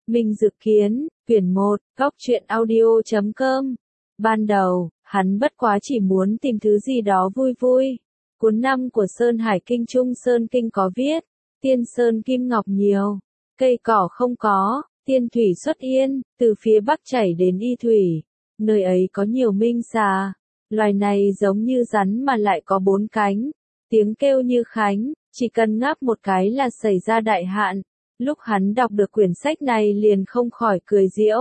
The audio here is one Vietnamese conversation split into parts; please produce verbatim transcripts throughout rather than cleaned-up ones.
Minh Dực Kiến, quyển một, góc truyện audio chấm com. Ban đầu, hắn bất quá chỉ muốn tìm thứ gì đó vui vui. Cuốn năm của Sơn Hải Kinh Trung Sơn Kinh có viết, tiên sơn kim ngọc nhiều, cây cỏ không có, tiên thủy xuất yên, từ phía bắc chảy đến y thủy. Nơi ấy có nhiều minh xà, loài này giống như rắn mà lại có bốn cánh, tiếng kêu như khánh, chỉ cần ngáp một cái là xảy ra đại hạn. Lúc hắn đọc được quyển sách này liền không khỏi cười giễu.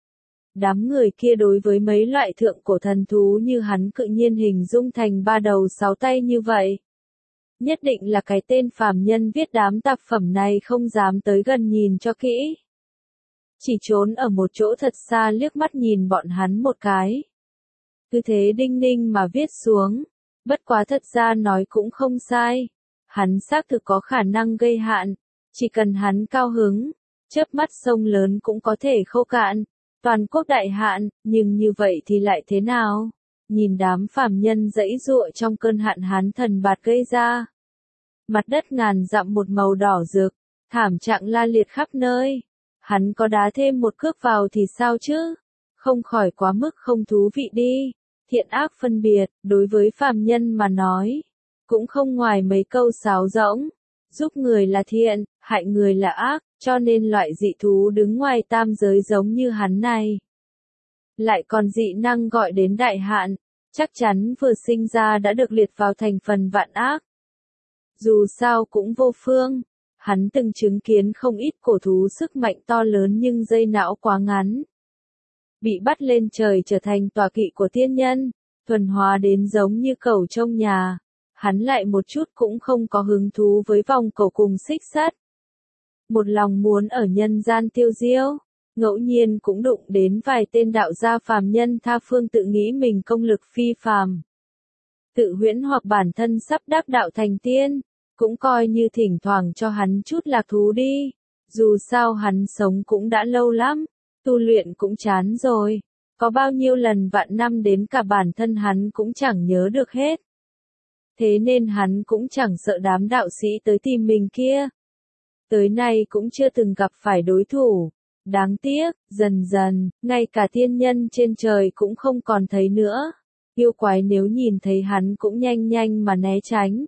Đám người kia đối với mấy loại thượng cổ thần thú như hắn tự nhiên hình dung thành ba đầu sáu tay như vậy. Nhất định là cái tên phàm nhân viết đám tạp phẩm này không dám tới gần nhìn cho kỹ. Chỉ trốn ở một chỗ thật xa liếc mắt nhìn bọn hắn một cái. Cứ thế đinh ninh mà viết xuống. Bất quá thật ra nói cũng không sai. Hắn xác thực có khả năng gây hạn. Chỉ cần hắn cao hứng, chớp mắt sông lớn cũng có thể khô cạn, toàn quốc đại hạn, nhưng như vậy thì lại thế nào? Nhìn đám phàm nhân dãy giụa trong cơn hạn hán thần bạt gây ra. Mặt đất ngàn dặm một màu đỏ rực, thảm trạng la liệt khắp nơi. Hắn có đá thêm một cước vào thì sao chứ? Không khỏi quá mức không thú vị đi. Thiện ác phân biệt, đối với phàm nhân mà nói, cũng không ngoài mấy câu sáo rỗng. Giúp người là thiện, hại người là ác, cho nên loại dị thú đứng ngoài tam giới giống như hắn này. Lại còn dị năng gọi đến đại hạn, chắc chắn vừa sinh ra đã được liệt vào thành phần vạn ác. Dù sao cũng vô phương, hắn từng chứng kiến không ít cổ thú sức mạnh to lớn nhưng dây não quá ngắn. Bị bắt lên trời trở thành tọa kỵ của tiên nhân, thuần hóa đến giống như cẩu trong nhà. Hắn lại một chút cũng không có hứng thú với vòng cổ cùng xích sắt. Một lòng muốn ở nhân gian tiêu diêu, ngẫu nhiên cũng đụng đến vài tên đạo gia phàm nhân tha phương tự nghĩ mình công lực phi phàm. Tự huyễn hoặc bản thân sắp đắc đạo thành tiên, cũng coi như thỉnh thoảng cho hắn chút lạc thú đi. Dù sao hắn sống cũng đã lâu lắm, tu luyện cũng chán rồi. Có bao nhiêu lần vạn năm đến cả bản thân hắn cũng chẳng nhớ được hết. Thế nên hắn cũng chẳng sợ đám đạo sĩ tới tìm mình kia. Tới nay cũng chưa từng gặp phải đối thủ. Đáng tiếc, dần dần, ngay cả tiên nhân trên trời cũng không còn thấy nữa. Yêu quái nếu nhìn thấy hắn cũng nhanh nhanh mà né tránh.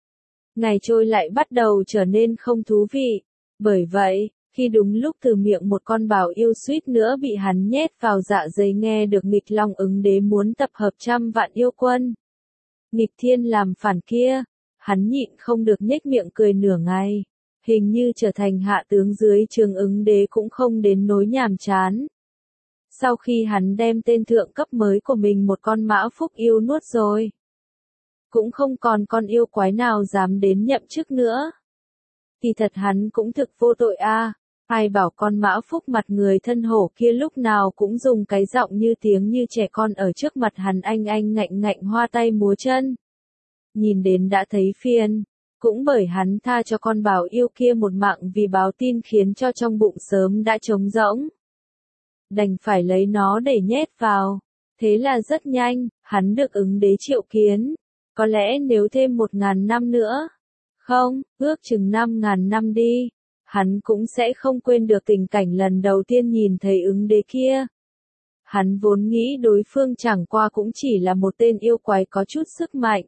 Ngày trôi lại bắt đầu trở nên không thú vị. Bởi vậy, khi đúng lúc từ miệng một con bảo yêu suýt nữa bị hắn nhét vào dạ dày nghe được nghịch long ứng đế muốn tập hợp trăm vạn yêu quân. Nghịch thiên làm phản kia, hắn nhịn không được nhếch miệng cười nửa ngày, hình như trở thành hạ tướng dưới trường ứng đế cũng không đến nỗi nhàm chán. Sau khi hắn đem tên thượng cấp mới của mình một con mã phúc yêu nuốt rồi, cũng không còn con yêu quái nào dám đến nhậm chức nữa. Thì thật hắn cũng thực vô tội a. À. Ai bảo con mã phúc mặt người thân hổ kia lúc nào cũng dùng cái giọng như tiếng như trẻ con ở trước mặt hắn anh anh ngạnh ngạnh hoa tay múa chân. Nhìn đến đã thấy phiền, cũng bởi hắn tha cho con bảo yêu kia một mạng vì báo tin khiến cho trong bụng sớm đã trống rỗng. Đành phải lấy nó để nhét vào. Thế là rất nhanh, hắn được ứng đế triệu kiến. Có lẽ nếu thêm một ngàn năm nữa, không, ước chừng năm ngàn năm đi. Hắn cũng sẽ không quên được tình cảnh lần đầu tiên nhìn thấy ứng đế kia. Hắn vốn nghĩ đối phương chẳng qua cũng chỉ là một tên yêu quái có chút sức mạnh.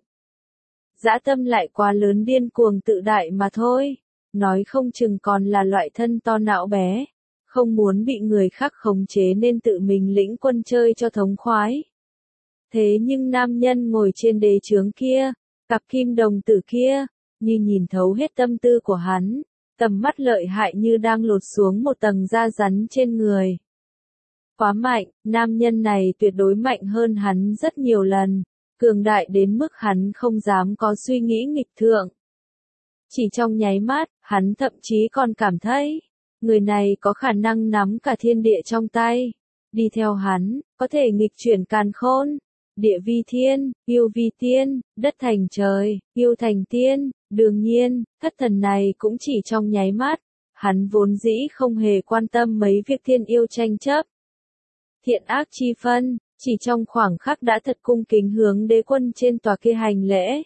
Dã tâm lại quá lớn điên cuồng tự đại mà thôi. Nói không chừng còn là loại thân to não bé. Không muốn bị người khác khống chế nên tự mình lĩnh quân chơi cho thống khoái. Thế nhưng nam nhân ngồi trên đế chướng kia, cặp kim đồng tử kia, như nhìn thấu hết tâm tư của hắn. Tầm mắt lợi hại như đang lột xuống một tầng da rắn trên người. Quá mạnh, nam nhân này tuyệt đối mạnh hơn hắn rất nhiều lần, cường đại đến mức hắn không dám có suy nghĩ nghịch thượng. Chỉ trong nháy mắt, hắn thậm chí còn cảm thấy, người này có khả năng nắm cả thiên địa trong tay. Đi theo hắn, có thể nghịch chuyển càn khôn. Địa vi thiên, yêu vi tiên, đất thành trời, yêu thành tiên, đương nhiên, thất thần này cũng chỉ trong nháy mắt, hắn vốn dĩ không hề quan tâm mấy việc thiên yêu tranh chấp. Thiện ác chi phân, chỉ trong khoảng khắc đã thật cung kính hướng đế quân trên tòa kia hành lễ.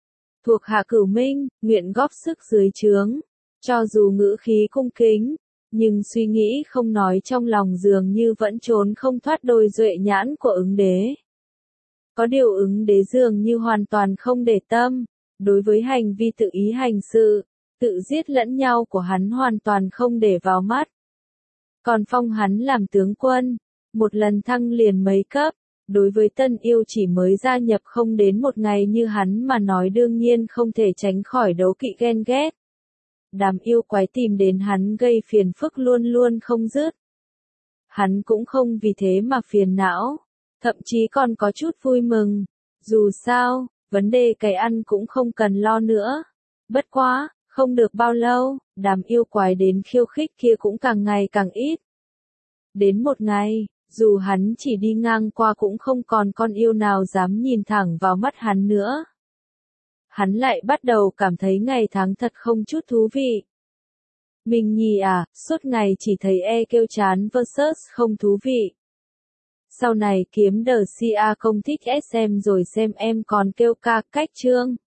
Thuộc hạ cửu minh, nguyện góp sức dưới trướng, cho dù ngữ khí cung kính, Nhưng suy nghĩ không nói trong lòng dường như vẫn trốn không thoát đôi duệ nhãn của ứng đế. Có điều ứng đế dường như hoàn toàn không để tâm, đối với hành vi tự ý hành sự, tự giết lẫn nhau của hắn hoàn toàn không để vào mắt. Còn phong hắn làm tướng quân, một lần thăng liền mấy cấp, đối với tân yêu chỉ mới gia nhập không đến một ngày như hắn mà nói đương nhiên không thể tránh khỏi đấu kỵ ghen ghét. Đám yêu quái tìm đến hắn gây phiền phức luôn luôn không dứt. Hắn cũng không vì thế mà phiền não, thậm chí còn có chút vui mừng. Dù sao, vấn đề cái ăn cũng không cần lo nữa. Bất quá, không được bao lâu, đám yêu quái đến khiêu khích kia cũng càng ngày càng ít. Đến một ngày, dù hắn chỉ đi ngang qua cũng không còn con yêu nào dám nhìn thẳng vào mắt hắn nữa. Hắn lại bắt đầu cảm thấy ngày tháng thật không chút thú vị. Mình nhì à, suốt ngày chỉ thấy e kêu chán versus không thú vị. Sau này kiếm đờ si a không thích ét em rồi xem em còn kêu ca cách chương.